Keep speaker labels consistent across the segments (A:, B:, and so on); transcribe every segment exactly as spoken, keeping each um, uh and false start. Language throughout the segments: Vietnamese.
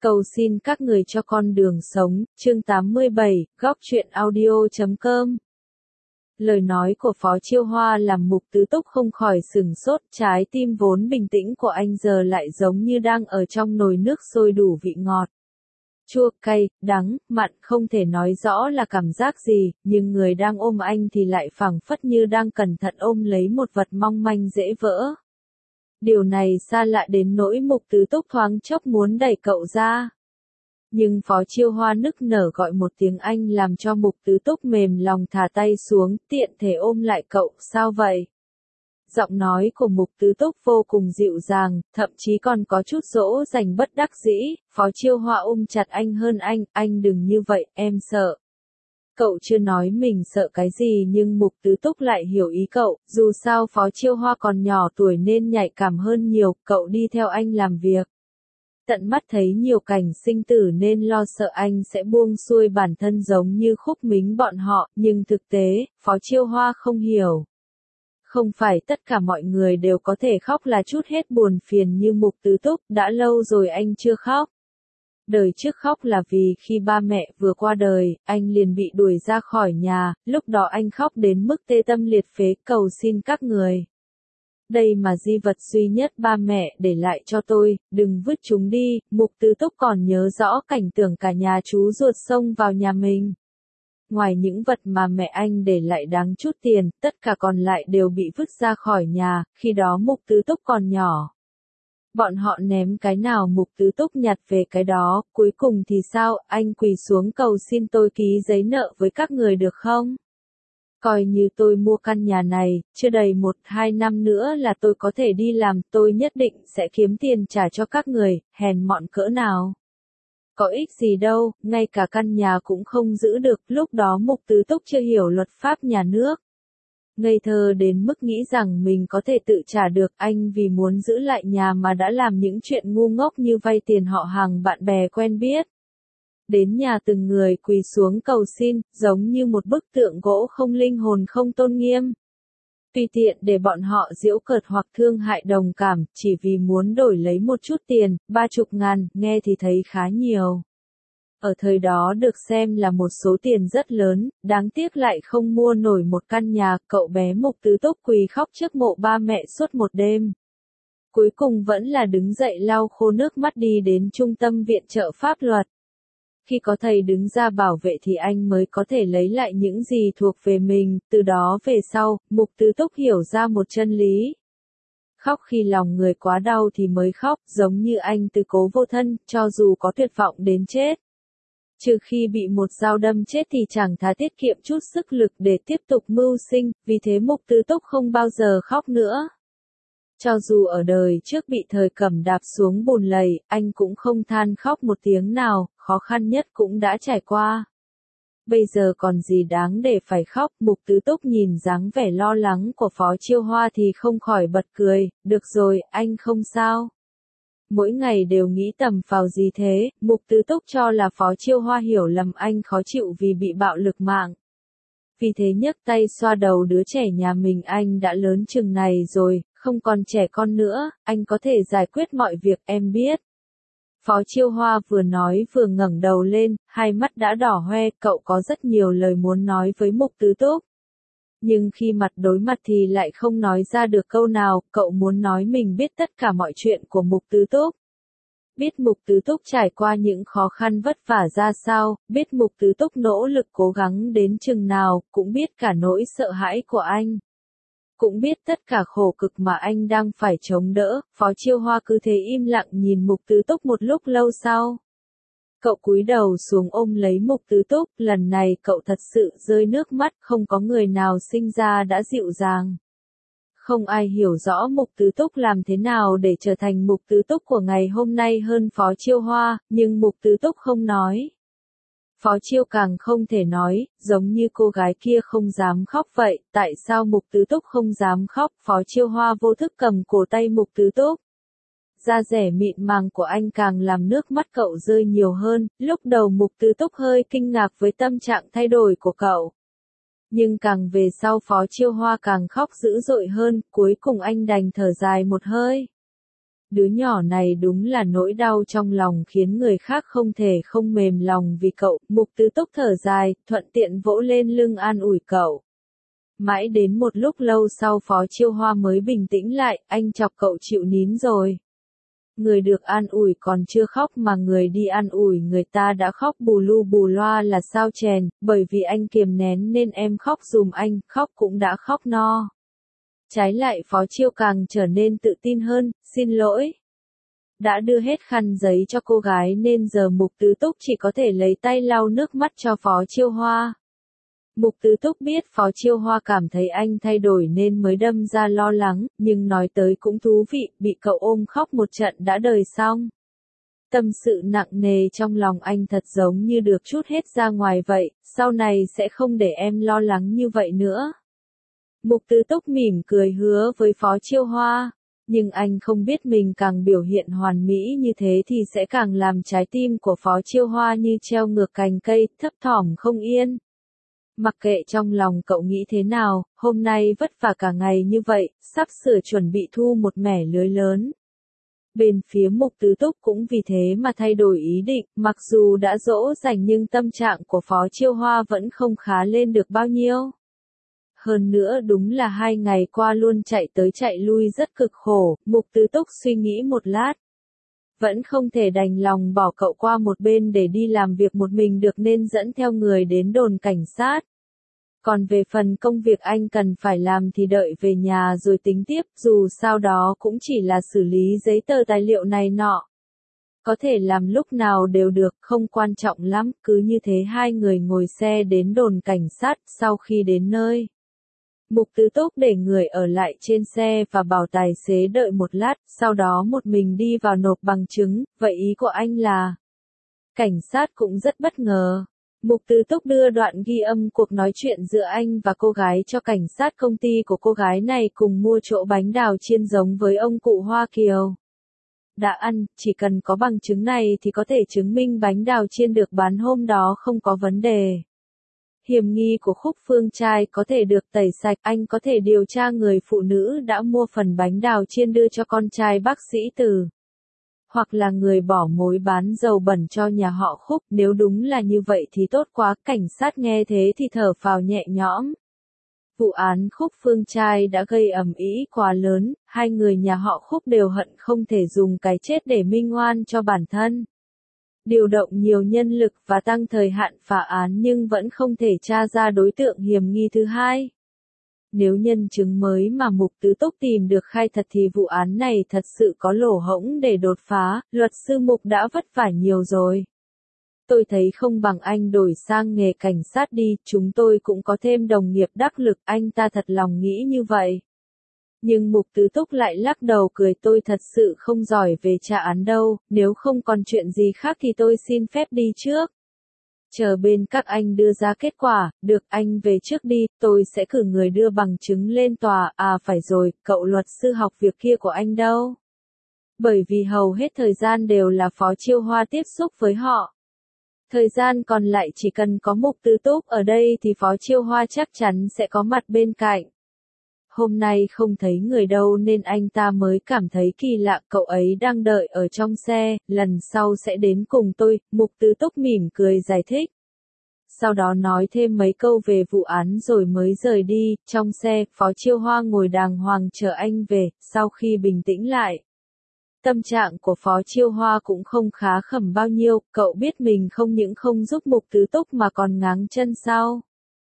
A: Cầu xin các người cho con đường sống, chương tám mươi bảy, góc truyện audio chấm com. Lời nói của Phó Chiêu Hoa làm Mục Tứ Túc không khỏi sửng sốt, trái tim vốn bình tĩnh của anh giờ lại giống như đang ở trong nồi nước sôi đủ vị ngọt. Chua, cay, đắng, mặn không thể nói rõ là cảm giác gì, nhưng người đang ôm anh thì lại phảng phất như đang cẩn thận ôm lấy một vật mong manh dễ vỡ. Điều này xa lạ đến nỗi Mục Tứ Túc thoáng chốc muốn đẩy cậu ra. Nhưng Phó Chiêu Hoa nức nở gọi một tiếng anh làm cho Mục Tứ Túc mềm lòng thả tay xuống, tiện thể ôm lại cậu, sao vậy? Giọng nói của Mục Tứ Túc vô cùng dịu dàng, thậm chí còn có chút dỗ dành bất đắc dĩ. Phó Chiêu Hoa ôm chặt anh hơn anh, anh đừng như vậy, em sợ. Cậu chưa nói mình sợ cái gì nhưng Mục Tứ Túc lại hiểu ý cậu, dù sao Phó Chiêu Hoa còn nhỏ tuổi nên nhạy cảm hơn nhiều, cậu đi theo anh làm việc. Tận mắt thấy nhiều cảnh sinh tử nên lo sợ anh sẽ buông xuôi bản thân giống như Khúc Mính bọn họ, nhưng thực tế, Phó Chiêu Hoa không hiểu. Không phải tất cả mọi người đều có thể khóc là chút hết buồn phiền như Mục Tứ Túc, đã lâu rồi anh chưa khóc. Đời trước khóc là vì khi ba mẹ vừa qua đời, anh liền bị đuổi ra khỏi nhà, lúc đó anh khóc đến mức tê tâm liệt phế cầu xin các người. Đây mà di vật duy nhất ba mẹ để lại cho tôi, đừng vứt chúng đi. Mục Tứ Túc còn nhớ rõ cảnh tượng cả nhà chú ruột xông vào nhà mình. Ngoài những vật mà mẹ anh để lại đáng chút tiền, tất cả còn lại đều bị vứt ra khỏi nhà, khi đó Mục Tứ Túc còn nhỏ. Bọn họ ném cái nào Mục Tứ Túc nhặt về cái đó, cuối cùng thì sao, anh quỳ xuống cầu xin tôi ký giấy nợ với các người được không? Coi như tôi mua căn nhà này, chưa đầy một hai năm nữa là tôi có thể đi làm, tôi nhất định sẽ kiếm tiền trả cho các người, hèn mọn cỡ nào. Có ích gì đâu, ngay cả căn nhà cũng không giữ được, lúc đó Mục Tứ Túc chưa hiểu luật pháp nhà nước. Ngây thơ đến mức nghĩ rằng mình có thể tự trả được, anh vì muốn giữ lại nhà mà đã làm những chuyện ngu ngốc như vay tiền họ hàng bạn bè quen biết. Đến nhà từng người quỳ xuống cầu xin, giống như một bức tượng gỗ không linh hồn không tôn nghiêm. Tùy tiện để bọn họ giễu cợt hoặc thương hại đồng cảm, chỉ vì muốn đổi lấy một chút tiền, ba chục ngàn, nghe thì thấy khá nhiều. Ở thời đó được xem là một số tiền rất lớn, đáng tiếc lại không mua nổi một căn nhà, cậu bé Mục Tứ Túc quỳ khóc trước mộ ba mẹ suốt một đêm. Cuối cùng vẫn là đứng dậy lau khô nước mắt đi đến trung tâm viện trợ pháp luật. Khi có thầy đứng ra bảo vệ thì anh mới có thể lấy lại những gì thuộc về mình, từ đó về sau, Mục Tứ Túc hiểu ra một chân lý. Khóc khi lòng người quá đau thì mới khóc, giống như anh tứ cố vô thân, cho dù có tuyệt vọng đến chết. Trừ khi bị một dao đâm chết thì chẳng thà tiết kiệm chút sức lực để tiếp tục mưu sinh, vì thế Mục Tứ Túc không bao giờ khóc nữa. Cho dù ở đời trước bị thời Cẩm đạp xuống bùn lầy, anh cũng không than khóc một tiếng nào, khó khăn nhất cũng đã trải qua. Bây giờ còn gì đáng để phải khóc, Mục Tứ Túc nhìn dáng vẻ lo lắng của Phó Chiêu Hoa thì không khỏi bật cười, được rồi, anh không sao. Mỗi ngày đều nghĩ tầm phào gì thế, Mục Tứ Túc cho là Phó Chiêu Hoa hiểu lầm anh khó chịu vì bị bạo lực mạng. Vì thế nhấc tay xoa đầu đứa trẻ nhà mình, anh đã lớn chừng này rồi, không còn trẻ con nữa, anh có thể giải quyết mọi việc, em biết. Phó Chiêu Hoa vừa nói vừa ngẩng đầu lên, hai mắt đã đỏ hoe, cậu có rất nhiều lời muốn nói với Mục Tứ Túc. Nhưng khi mặt đối mặt thì lại không nói ra được câu nào, cậu muốn nói mình biết tất cả mọi chuyện của Mục Tứ Túc. Biết Mục Tứ Túc trải qua những khó khăn vất vả ra sao, biết Mục Tứ Túc nỗ lực cố gắng đến chừng nào, cũng biết cả nỗi sợ hãi của anh. Cũng biết tất cả khổ cực mà anh đang phải chống đỡ, Phó Chiêu Hoa cứ thế im lặng nhìn Mục Tứ Túc một lúc lâu sau. Cậu cúi đầu xuống ôm lấy Mục Tứ Túc, lần này cậu thật sự rơi nước mắt, không có người nào sinh ra đã dịu dàng. Không ai hiểu rõ Mục Tứ Túc làm thế nào để trở thành Mục Tứ Túc của ngày hôm nay hơn Phó Chiêu Hoa, nhưng Mục Tứ Túc không nói. Phó Chiêu càng không thể nói, giống như cô gái kia không dám khóc vậy, tại sao Mục Tứ Túc không dám khóc, Phó Chiêu Hoa vô thức cầm cổ tay Mục Tứ Túc. Da rẻ mịn màng của anh càng làm nước mắt cậu rơi nhiều hơn, lúc đầu Mục Tứ Túc hơi kinh ngạc với tâm trạng thay đổi của cậu. Nhưng càng về sau Phó Chiêu Hoa càng khóc dữ dội hơn, cuối cùng anh đành thở dài một hơi. Đứa nhỏ này đúng là nỗi đau trong lòng khiến người khác không thể không mềm lòng vì cậu. Mục Tứ Túc thở dài, thuận tiện vỗ lên lưng an ủi cậu. Mãi đến một lúc lâu sau Phó Chiêu Hoa mới bình tĩnh lại, anh chọc cậu chịu nín rồi. Người được an ủi còn chưa khóc mà người đi an ủi người ta đã khóc bù lu bù loa là sao chèn, bởi vì anh kiềm nén nên em khóc dùm anh, khóc cũng đã khóc no. Trái lại Phó Chiêu càng trở nên tự tin hơn, xin lỗi. Đã đưa hết khăn giấy cho cô gái nên giờ Mục Tứ Túc chỉ có thể lấy tay lau nước mắt cho Phó Chiêu Hoa. Mục Tứ Túc biết Phó Chiêu Hoa cảm thấy anh thay đổi nên mới đâm ra lo lắng, nhưng nói tới cũng thú vị, bị cậu ôm khóc một trận đã đời xong. Tâm sự nặng nề trong lòng anh thật giống như được trút hết ra ngoài vậy, sau này sẽ không để em lo lắng như vậy nữa. Mục Tứ Túc mỉm cười hứa với Phó Chiêu Hoa, nhưng anh không biết mình càng biểu hiện hoàn mỹ như thế thì sẽ càng làm trái tim của Phó Chiêu Hoa như treo ngược cành cây, thấp thỏm không yên. Mặc kệ trong lòng cậu nghĩ thế nào, hôm nay vất vả cả ngày như vậy, sắp sửa chuẩn bị thu một mẻ lưới lớn. Bên phía Mục Tứ Túc cũng vì thế mà thay đổi ý định, mặc dù đã dỗ dành nhưng tâm trạng của Phó Chiêu Hoa vẫn không khá lên được bao nhiêu. Hơn nữa đúng là hai ngày qua luôn chạy tới chạy lui rất cực khổ, Mục Tứ Túc suy nghĩ một lát. Vẫn không thể đành lòng bỏ cậu qua một bên để đi làm việc một mình được nên dẫn theo người đến đồn cảnh sát. Còn về phần công việc anh cần phải làm thì đợi về nhà rồi tính tiếp, dù sao đó cũng chỉ là xử lý giấy tờ tài liệu này nọ. Có thể làm lúc nào đều được, không quan trọng lắm, cứ như thế hai người ngồi xe đến đồn cảnh sát, sau khi đến nơi. Mục Tứ Túc để người ở lại trên xe và bảo tài xế đợi một lát, sau đó một mình đi vào nộp bằng chứng, vậy ý của anh là... Cảnh sát cũng rất bất ngờ. Mục Tứ Túc đưa đoạn ghi âm cuộc nói chuyện giữa anh và cô gái cho cảnh sát công ty của cô gái này cùng mua chỗ bánh đào chiên giống với ông cụ Hoa Kiều. Đã ăn, chỉ cần có bằng chứng này thì có thể chứng minh bánh đào chiên được bán hôm đó không có vấn đề. Hiểm nghi của Khúc Phương Trai có thể được tẩy sạch, anh có thể điều tra người phụ nữ đã mua phần bánh đào chiên đưa cho con trai bác sĩ Từ. Hoặc là người bỏ mối bán dầu bẩn cho nhà họ Khúc, nếu đúng là như vậy thì tốt quá, cảnh sát nghe thế thì thở phào nhẹ nhõm. Vụ án Khúc Phương Trai đã gây ầm ĩ quá lớn, hai người nhà họ Khúc đều hận không thể dùng cái chết để minh oan cho bản thân. Điều động nhiều nhân lực và tăng thời hạn phá án nhưng vẫn không thể tra ra đối tượng hiểm nghi thứ hai. Nếu nhân chứng mới mà Mục Tứ Túc tìm được khai thật thì vụ án này thật sự có lỗ hổng để đột phá, luật sư Mục đã vất vả nhiều rồi. Tôi thấy không bằng anh đổi sang nghề cảnh sát đi, chúng tôi cũng có thêm đồng nghiệp đắc lực, anh ta thật lòng nghĩ như vậy. Nhưng Mục Tứ Túc lại lắc đầu cười, tôi thật sự không giỏi về tra án đâu, nếu không còn chuyện gì khác thì tôi xin phép đi trước. Chờ bên các anh đưa ra kết quả, được anh về trước đi, tôi sẽ cử người đưa bằng chứng lên tòa, à phải rồi, cậu luật sư học việc kia của anh đâu? Bởi vì hầu hết thời gian đều là Phó Chiêu Hoa tiếp xúc với họ. Thời gian còn lại chỉ cần có Mục Tứ Túc ở đây thì Phó Chiêu Hoa chắc chắn sẽ có mặt bên cạnh. Hôm nay không thấy người đâu nên anh ta mới cảm thấy kỳ lạ, cậu ấy đang đợi ở trong xe, lần sau sẽ đến cùng tôi, Mục Tứ Túc mỉm cười giải thích. Sau đó nói thêm mấy câu về vụ án rồi mới rời đi, trong xe, Phó Chiêu Hoa ngồi đàng hoàng chờ anh về, sau khi bình tĩnh lại. Tâm trạng của Phó Chiêu Hoa cũng không khá khẩm bao nhiêu, cậu biết mình không những không giúp Mục Tứ Túc mà còn ngáng chân sau.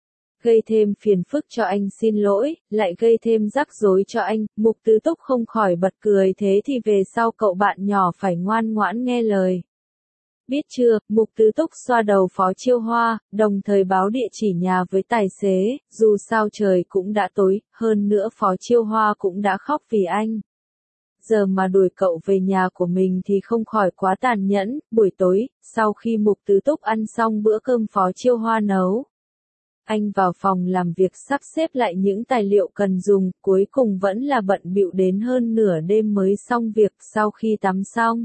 A: Gây thêm phiền phức cho anh xin lỗi, lại gây thêm rắc rối cho anh, Mục Tứ Túc không khỏi bật cười, thế thì về sau cậu bạn nhỏ phải ngoan ngoãn nghe lời. Biết chưa, Mục Tứ Túc xoa đầu Phó Chiêu Hoa, đồng thời báo địa chỉ nhà với tài xế, dù sao trời cũng đã tối, hơn nữa Phó Chiêu Hoa cũng đã khóc vì anh. Giờ mà đuổi cậu về nhà của mình thì không khỏi quá tàn nhẫn, buổi tối, sau khi Mục Tứ Túc ăn xong bữa cơm Phó Chiêu Hoa nấu. Anh vào phòng làm việc sắp xếp lại những tài liệu cần dùng, cuối cùng vẫn là bận bịu đến hơn nửa đêm mới xong việc. Sau khi tắm xong,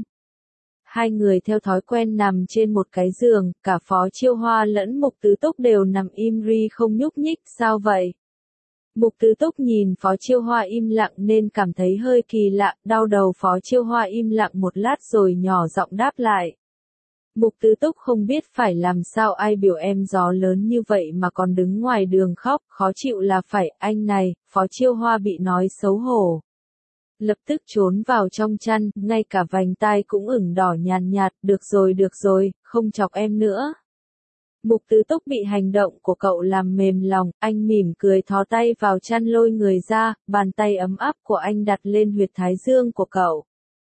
A: hai người theo thói quen nằm trên một cái giường, cả Phó Chiêu Hoa lẫn Mục Tứ Túc đều nằm im ri không nhúc nhích, sao vậy? Mục Tứ Túc nhìn Phó Chiêu Hoa im lặng nên cảm thấy hơi kỳ lạ, đau đầu. Phó Chiêu Hoa im lặng một lát rồi nhỏ giọng đáp lại. Mục Tứ Túc không biết phải làm sao, ai biểu em gió lớn như vậy mà còn đứng ngoài đường khóc, khó chịu là phải. Anh này, Phó Chiêu Hoa bị nói xấu hổ. Lập tức trốn vào trong chăn, ngay cả vành tai cũng ửng đỏ nhàn nhạt, được rồi được rồi, không chọc em nữa. Mục Tứ Túc bị hành động của cậu làm mềm lòng, anh mỉm cười thò tay vào chăn lôi người ra, bàn tay ấm áp của anh đặt lên huyệt thái dương của cậu.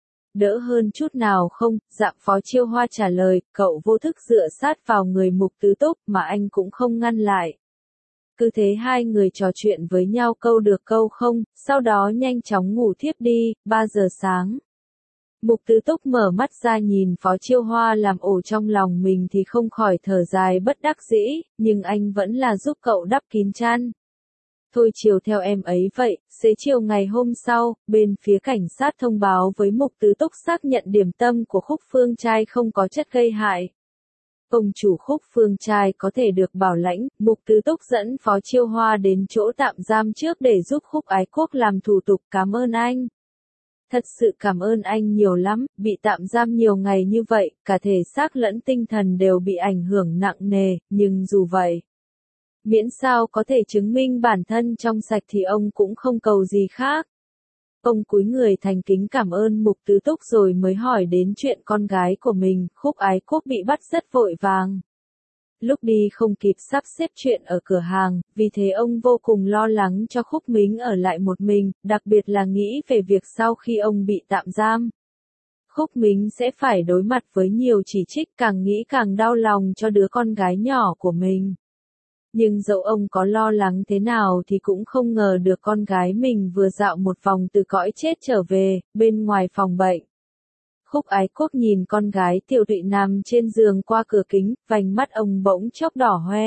A: Đỡ hơn chút nào không? Dạ. Phó Chiêu Hoa trả lời, cậu vô thức dựa sát vào người Mục Tứ Túc mà anh cũng không ngăn lại. Cứ thế hai người trò chuyện với nhau câu được câu không, sau đó nhanh chóng ngủ thiếp đi. Ba giờ sáng. Mục Tứ Túc mở mắt ra nhìn Phó Chiêu Hoa làm ổ trong lòng mình thì không khỏi thở dài bất đắc dĩ, nhưng anh vẫn là giúp cậu đắp kín chăn. Thôi chiều theo em ấy vậy. Xế chiều ngày hôm sau, bên phía cảnh sát thông báo với Mục Tứ Túc xác nhận điểm tâm của Khúc Phương Trai không có chất gây hại. Ông chủ Khúc Phương Trai có thể được bảo lãnh. Mục Tứ Túc dẫn Phó Chiêu Hoa đến chỗ tạm giam trước để giúp Khúc Ái Quốc làm thủ tục. Cảm ơn anh. Thật sự cảm ơn anh nhiều lắm, bị tạm giam nhiều ngày như vậy, cả thể xác lẫn tinh thần đều bị ảnh hưởng nặng nề, nhưng dù vậy, miễn sao có thể chứng minh bản thân trong sạch thì ông cũng không cầu gì khác. Ông cúi người thành kính cảm ơn Mục Tứ Túc rồi mới hỏi đến chuyện con gái của mình. Khúc Ái Quốc bị bắt rất vội vàng. Lúc đi không kịp sắp xếp chuyện ở cửa hàng, vì thế ông vô cùng lo lắng cho Khúc Mính ở lại một mình, đặc biệt là nghĩ về việc sau khi ông bị tạm giam. Khúc Mính sẽ phải đối mặt với nhiều chỉ trích, càng nghĩ càng đau lòng cho đứa con gái nhỏ của mình. Nhưng dẫu ông có lo lắng thế nào thì cũng không ngờ được con gái mình vừa dạo một vòng từ cõi chết trở về, bên ngoài phòng bệnh. Khúc Ái Quốc nhìn con gái tiểu tụy nằm trên giường qua cửa kính, vành mắt ông bỗng chốc đỏ hoe.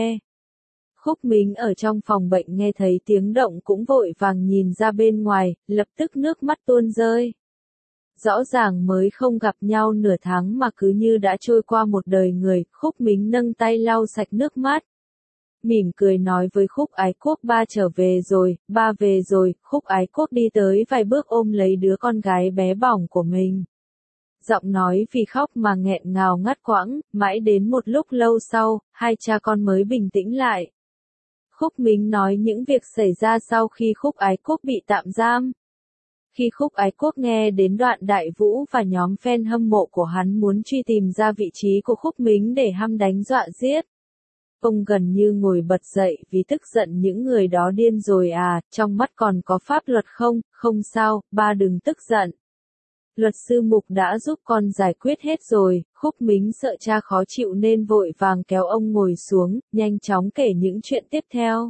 A: Khúc Mính ở trong phòng bệnh nghe thấy tiếng động cũng vội vàng nhìn ra bên ngoài, lập tức nước mắt tuôn rơi. Rõ ràng mới không gặp nhau nửa tháng mà cứ như đã trôi qua một đời người. Khúc Mính nâng tay lau sạch nước mắt, mỉm cười nói với Khúc Ái Quốc, ba trở về rồi, ba về rồi. Khúc Ái Quốc đi tới vài bước ôm lấy đứa con gái bé bỏng của mình. Giọng nói vì khóc mà nghẹn ngào ngắt quãng, mãi đến một lúc lâu sau, hai cha con mới bình tĩnh lại. Khúc Mính nói những việc xảy ra sau khi Khúc Ái Quốc bị tạm giam. Khi Khúc Ái Quốc nghe đến đoạn Đại Vũ và nhóm fan hâm mộ của hắn muốn truy tìm ra vị trí của Khúc Mính để hăm đánh dọa giết, ông gần như ngồi bật dậy vì tức giận. Những người đó điên rồi à, trong mắt còn có pháp luật không? Không sao, ba đừng tức giận. Luật sư Mục đã giúp con giải quyết hết rồi. Khúc Mính sợ cha khó chịu nên vội vàng kéo ông ngồi xuống, nhanh chóng kể những chuyện tiếp theo.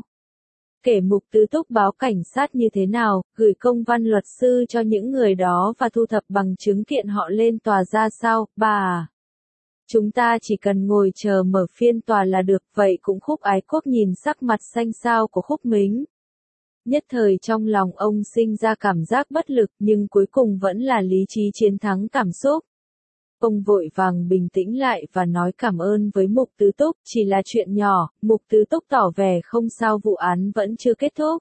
A: Kể Mục Tứ Túc báo cảnh sát như thế nào, gửi công văn luật sư cho những người đó và thu thập bằng chứng kiện họ lên tòa ra sao. Bà à, chúng ta chỉ cần ngồi chờ mở phiên tòa là được. Vậy cũng Khúc Ái Quốc nhìn sắc mặt xanh xao của Khúc Mính. Nhất thời trong lòng ông sinh ra cảm giác bất lực, nhưng cuối cùng vẫn là lý trí chiến thắng cảm xúc. Ông vội vàng bình tĩnh lại và nói cảm ơn với Mục Tứ Túc, chỉ là chuyện nhỏ. Mục Tứ Túc tỏ vẻ không sao, vụ án vẫn chưa kết thúc.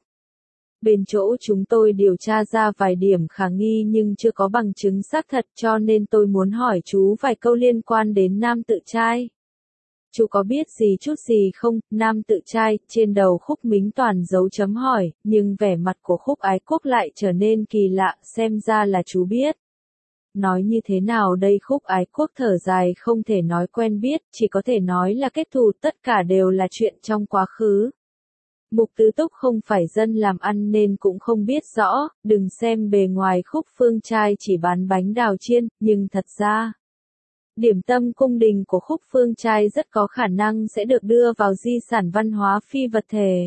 A: Bên chỗ chúng tôi điều tra ra vài điểm khả nghi nhưng chưa có bằng chứng xác thật, cho nên tôi muốn hỏi chú vài câu liên quan đến nam tự trai. Chú có biết gì chút gì không? Nam tự trai, trên đầu Khúc Mính toàn dấu chấm hỏi, nhưng vẻ mặt của Khúc Ái Quốc lại trở nên kỳ lạ, xem ra là chú biết. Nói như thế nào đây? Khúc Ái Quốc thở dài, không thể nói quen biết, chỉ có thể nói là kết thù, tất cả đều là chuyện trong quá khứ. Mục Tứ Túc không phải dân làm ăn nên cũng không biết rõ, đừng xem bề ngoài Khúc Phương Trai chỉ bán bánh đào chiên, nhưng thật ra điểm tâm cung đình của Khúc Phương Trai rất có khả năng sẽ được đưa vào di sản văn hóa phi vật thể.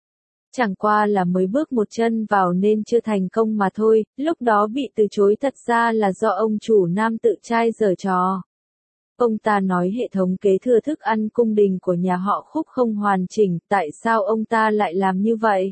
A: Chẳng qua là mới bước một chân vào nên chưa thành công mà thôi, lúc đó bị từ chối thật ra là do ông chủ Nam tự trai giở trò. Ông ta nói hệ thống kế thừa thức ăn cung đình của nhà họ Khúc không hoàn chỉnh, tại sao ông ta lại làm như vậy?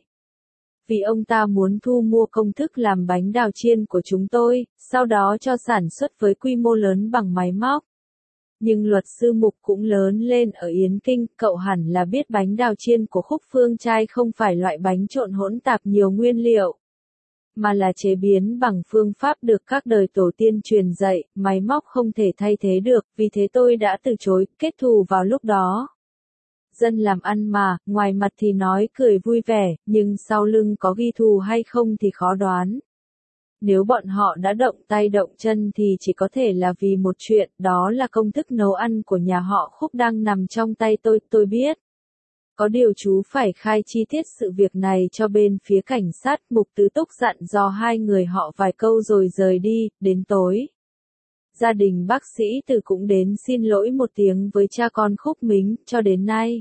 A: Vì ông ta muốn thu mua công thức làm bánh đào chiên của chúng tôi, sau đó cho sản xuất với quy mô lớn bằng máy móc. Nhưng luật sư Mục cũng lớn lên ở Yến Kinh, cậu hẳn là biết bánh đào chiên của Khúc Phương Trai không phải loại bánh trộn hỗn tạp nhiều nguyên liệu, mà là chế biến bằng phương pháp được các đời tổ tiên truyền dạy, máy móc không thể thay thế được, vì thế tôi đã từ chối, kết thù vào lúc đó. Dân làm ăn mà, ngoài mặt thì nói cười vui vẻ, nhưng sau lưng có ghi thù hay không thì khó đoán. Nếu bọn họ đã động tay động chân thì chỉ có thể là vì một chuyện, đó là công thức nấu ăn của nhà họ Khúc đang nằm trong tay tôi, tôi biết. Có điều chú phải khai chi tiết sự việc này cho bên phía cảnh sát, Mục Tứ Túc dặn dò hai người họ vài câu rồi rời đi, đến tối. Gia đình bác sĩ Từ cũng đến xin lỗi một tiếng với cha con Khúc Mính, cho đến nay.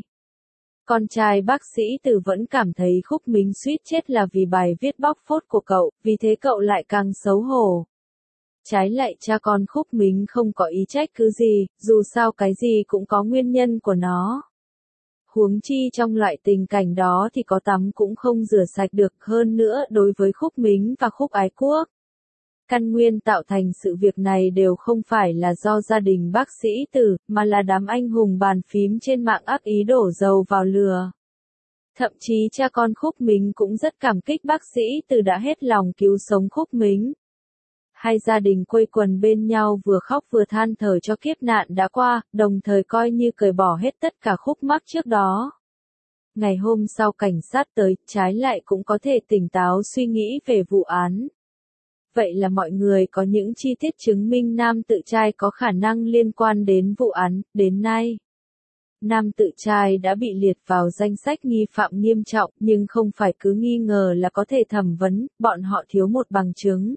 A: Con trai bác sĩ Từ vẫn cảm thấy Khúc Mính suýt chết là vì bài viết bóc phốt của cậu, vì thế cậu lại càng xấu hổ. Trái lại cha con Khúc Mính không có ý trách cứ gì, dù sao cái gì cũng có nguyên nhân của nó. Huống chi trong loại tình cảnh đó thì có tắm cũng không rửa sạch được, hơn nữa đối với Khúc Mính và Khúc Ái Quốc. Căn nguyên tạo thành sự việc này đều không phải là do gia đình bác sĩ Từ, mà là đám anh hùng bàn phím trên mạng ác ý đổ dầu vào lừa. Thậm chí cha con Khúc Mính cũng rất cảm kích bác sĩ Từ đã hết lòng cứu sống Khúc Mính. Hai gia đình quây quần bên nhau vừa khóc vừa than thở cho kiếp nạn đã qua, đồng thời coi như cởi bỏ hết tất cả khúc mắc trước đó. Ngày hôm sau cảnh sát tới, trái lại cũng có thể tỉnh táo suy nghĩ về vụ án. Vậy là mọi người có những chi tiết chứng minh nam tự trai có khả năng liên quan đến vụ án, đến nay. Nam tự trai đã bị liệt vào danh sách nghi phạm nghiêm trọng, nhưng không phải cứ nghi ngờ là có thể thẩm vấn, bọn họ thiếu một bằng chứng.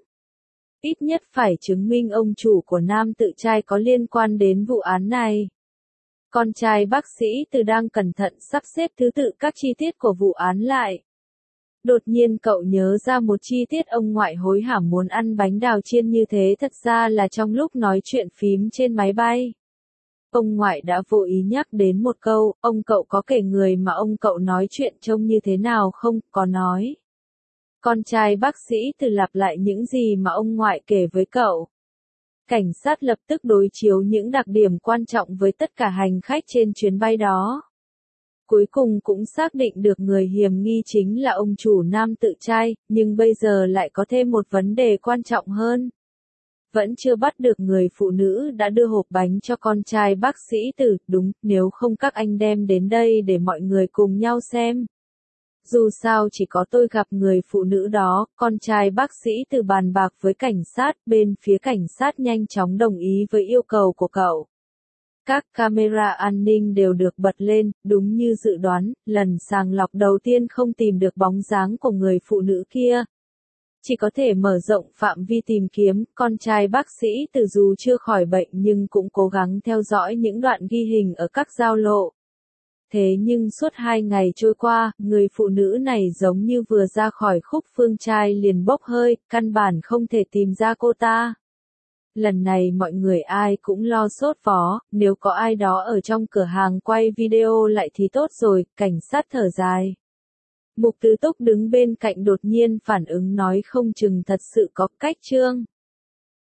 A: Ít nhất phải chứng minh ông chủ của nam tự trai có liên quan đến vụ án này. Con trai bác sĩ Từ đang cẩn thận sắp xếp thứ tự các chi tiết của vụ án lại. Đột nhiên cậu nhớ ra một chi tiết ông ngoại hối hả muốn ăn bánh đào chiên như thế, thật ra là trong lúc nói chuyện phím trên máy bay. Ông ngoại đã vô ý nhắc đến một câu, ông cậu có kể người mà ông cậu nói chuyện trông như thế nào không, có nói. Con trai bác sĩ Từ lặp lại những gì mà ông ngoại kể với cậu. Cảnh sát lập tức đối chiếu những đặc điểm quan trọng với tất cả hành khách trên chuyến bay đó. Cuối cùng cũng xác định được người hiểm nghi chính là ông chủ nam tự trai, nhưng bây giờ lại có thêm một vấn đề quan trọng hơn. Vẫn chưa bắt được người phụ nữ đã đưa hộp bánh cho con trai bác sĩ Từ, đúng, nếu không các anh đem đến đây để mọi người cùng nhau xem. Dù sao chỉ có tôi gặp người phụ nữ đó, con trai bác sĩ Từ bàn bạc với cảnh sát, bên phía cảnh sát nhanh chóng đồng ý với yêu cầu của cậu. Các camera an ninh đều được bật lên, đúng như dự đoán, lần sàng lọc đầu tiên không tìm được bóng dáng của người phụ nữ kia. Chỉ có thể mở rộng phạm vi tìm kiếm, con trai bác sĩ Từ dù chưa khỏi bệnh nhưng cũng cố gắng theo dõi những đoạn ghi hình ở các giao lộ. Thế nhưng suốt hai ngày trôi qua, người phụ nữ này giống như vừa ra khỏi Khúc Phương Trai liền bốc hơi, căn bản không thể tìm ra cô ta. Lần này mọi người ai cũng lo sốt vó, nếu có ai đó ở trong cửa hàng quay video lại thì tốt rồi, cảnh sát thở dài. Mục Tứ Túc đứng bên cạnh đột nhiên phản ứng nói không chừng thật sự có cách trương.